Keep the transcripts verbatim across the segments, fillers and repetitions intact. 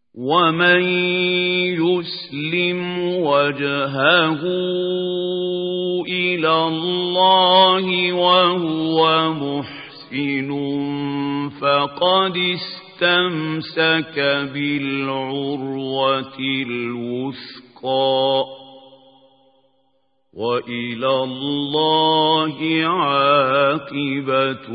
ومن يسلم وجهه إلى الله وهو محسن فقد استمسك بالعروة الوثقى وإلى الله عاقبة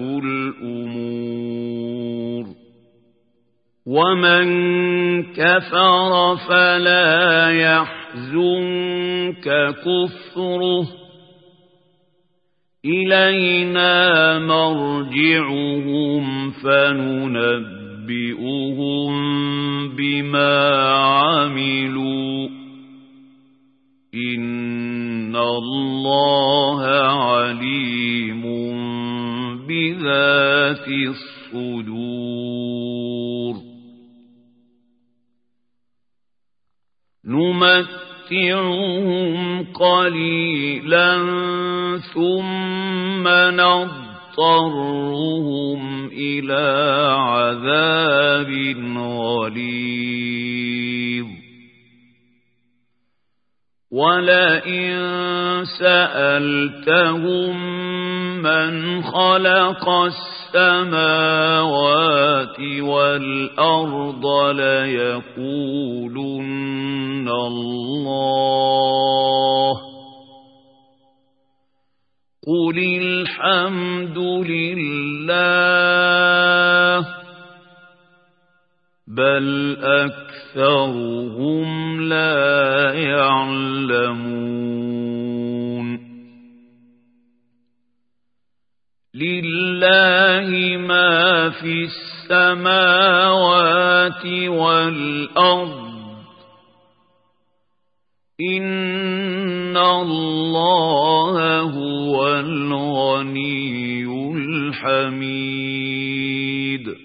الأمور. ومن كفر فلا يحزنك كفره إلينا مرجعهم فننبئهم بما عملوا إن الله عليم بذات الصدور. نمتعهم قليلا ثم نضطرهم إلى عذاب غليظ. ولئن سألتهم من خلق السماوات والأرض ليقولن الله قل الحمد لله بل أكثرهم لا يعلمون. لله ما في السماوات والأرض إن الله هو الغني الحميد.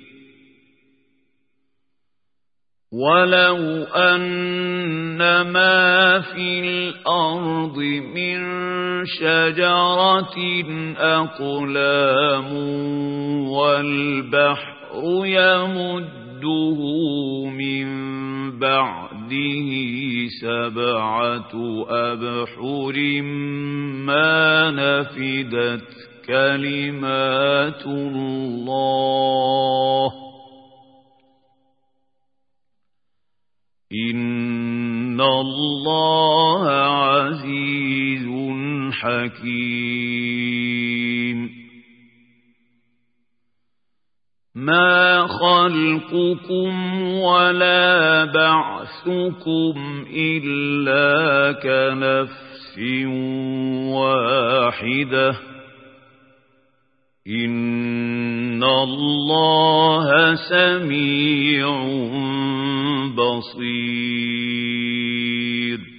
ولو أن ما في الأرض من شجرة أقلام والبحر يمده من بعده سبعة أبحر ما نفدت كلمات الله إن الله عزيز حكيم. ما خلقكم ولا بعثكم إلا كنفس واحدة إن الله سميع بصير.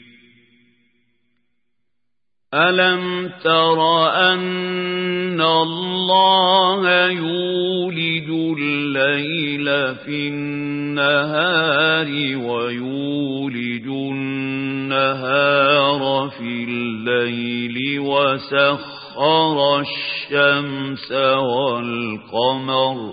ألم تر أن الله يولج الليل في النهار ويولج النهار في الليل وسخر الشمس والقمر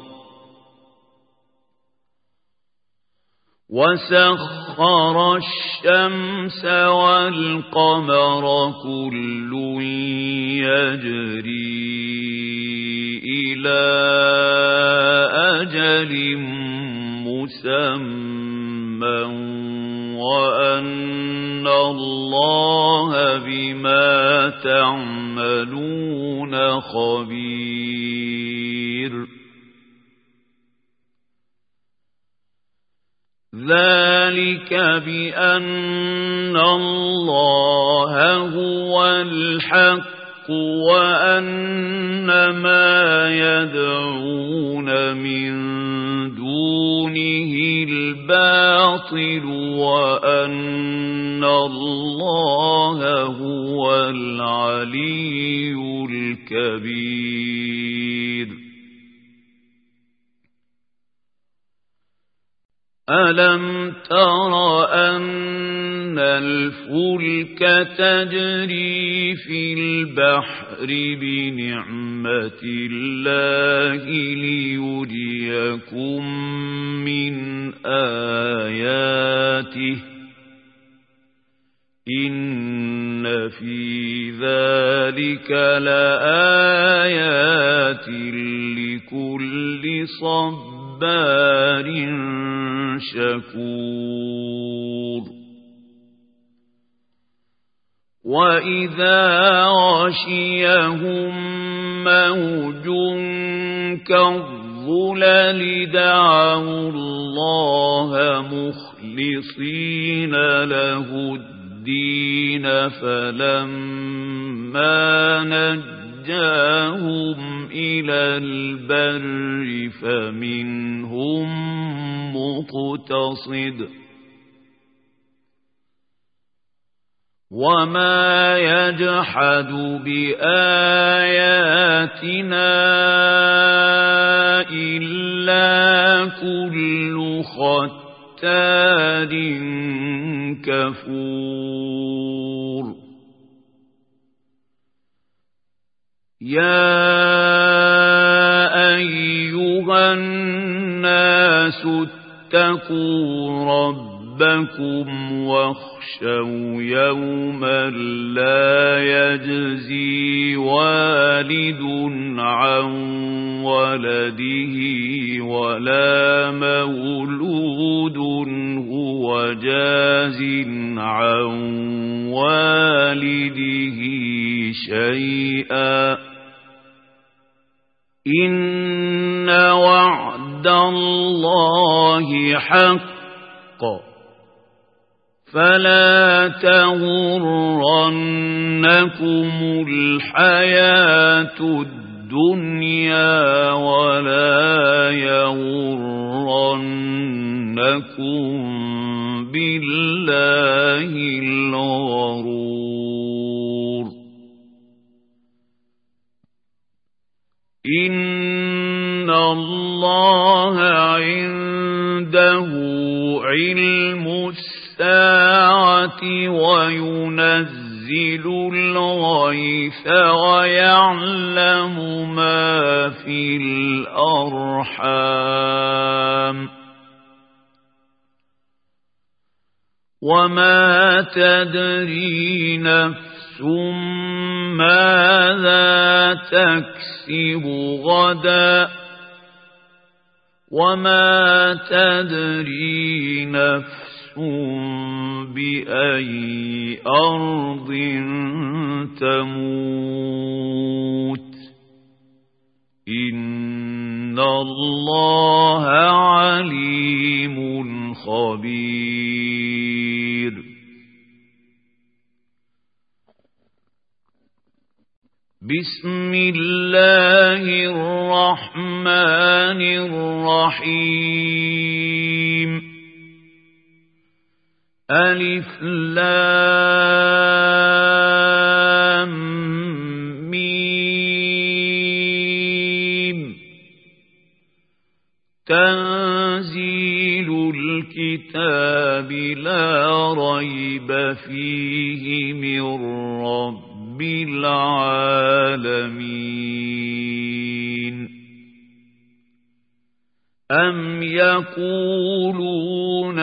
وسخر الشمس والقمر كل يجري إلى أجل مسمى وأن الله بما تعملون خبير. ذلك بأن الله هو الحق وأن ما يدعون من دونه الباطل وأن الله هو العلي الكبير. ألم تر أن الفلك تجري في البحر بنعمة الله ليريكم من آياته إن في ذلك لآيات لكل صبار شكور وإذا غشيهم موج كالظلل دعوا الله مخلصين له الدين فلما نجاهم إلى البر فمنهم مقتصد وما يجحد بآياتنا إلا كل ختار كفور يا أيها الناس اتقوا ربكم واخشوا يوما لا يجزي والد عن ولده ولا مولود هو جاز عن والده شيئا إن وعد الله حق فلا تغرنكم الحياة الدنيا ولا يغرنكم بالله الغرور إن الله عنده علم الساعة وينزل الغيث ويعلم ما في الأرحام وما تدري نفس ماذا تكسب غدا وما تدري نفس بأي أرض تموت إن الله عليم خبير بسم الله الرحمن الرحيم ألف لام ميم تنزيل الكتاب لا ريب فيه من رب العالمين أم يقولون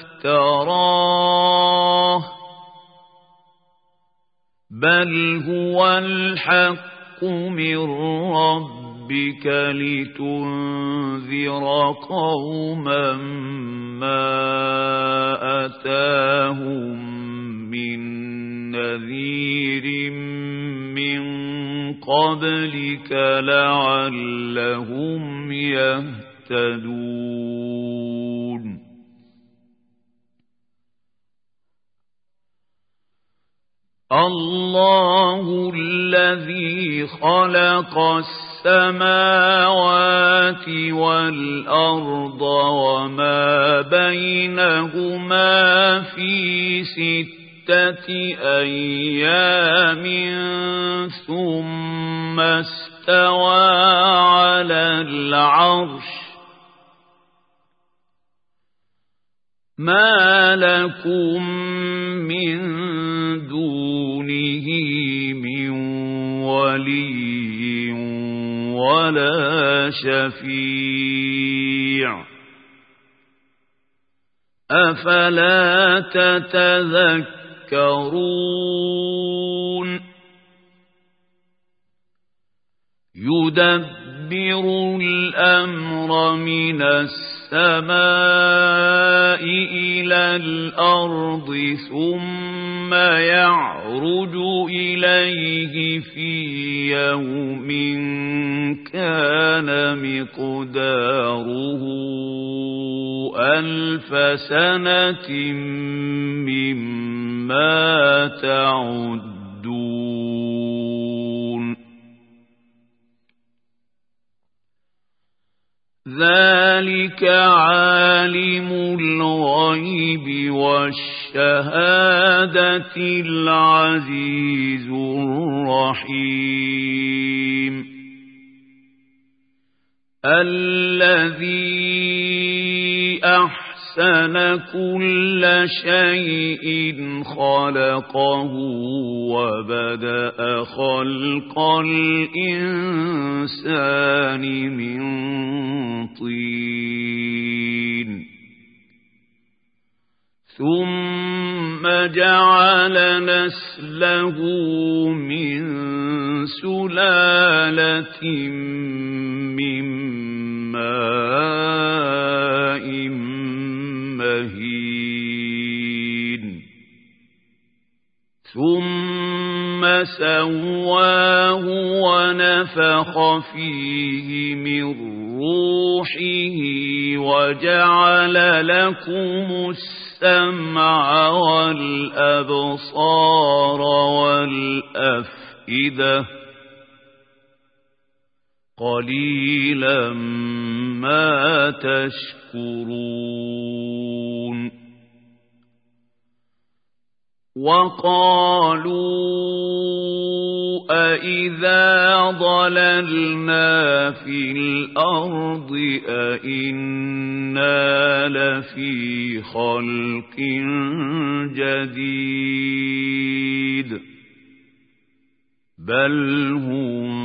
افتراه بل هو الحق من ربك لتنذر قوما ما أتاهم من نذير من قبلك لعلهم يهتدون الله الذي خلق السماوات والأرض وما بينهما في ستة أيام ثم استوى على العرش ما لكم من دونه من ولي ولا شفيع أفلا تتذكرون يدبر الأمر من السماء إلى الأرض ثم يعرج إليه في يوم كان مقداره ألف سنة مما تعدون ذلك عالم الغيب والشهادة العزيز الرحيم الذي أحسن كل شيء خلقه وبدأ خلق الإنسان من طين ثم جعل نسله من سلالة من ماء مهين ثم سواه ونفخ فيه من روحه وجعل لكم السمع والأبصار والأفئدة قليلا ما تشكرون وقالوا أإذا ضللنا في الأرض أإنا لفي خلق جديد بل هم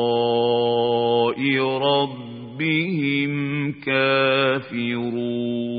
بلقاء ربهم كافرون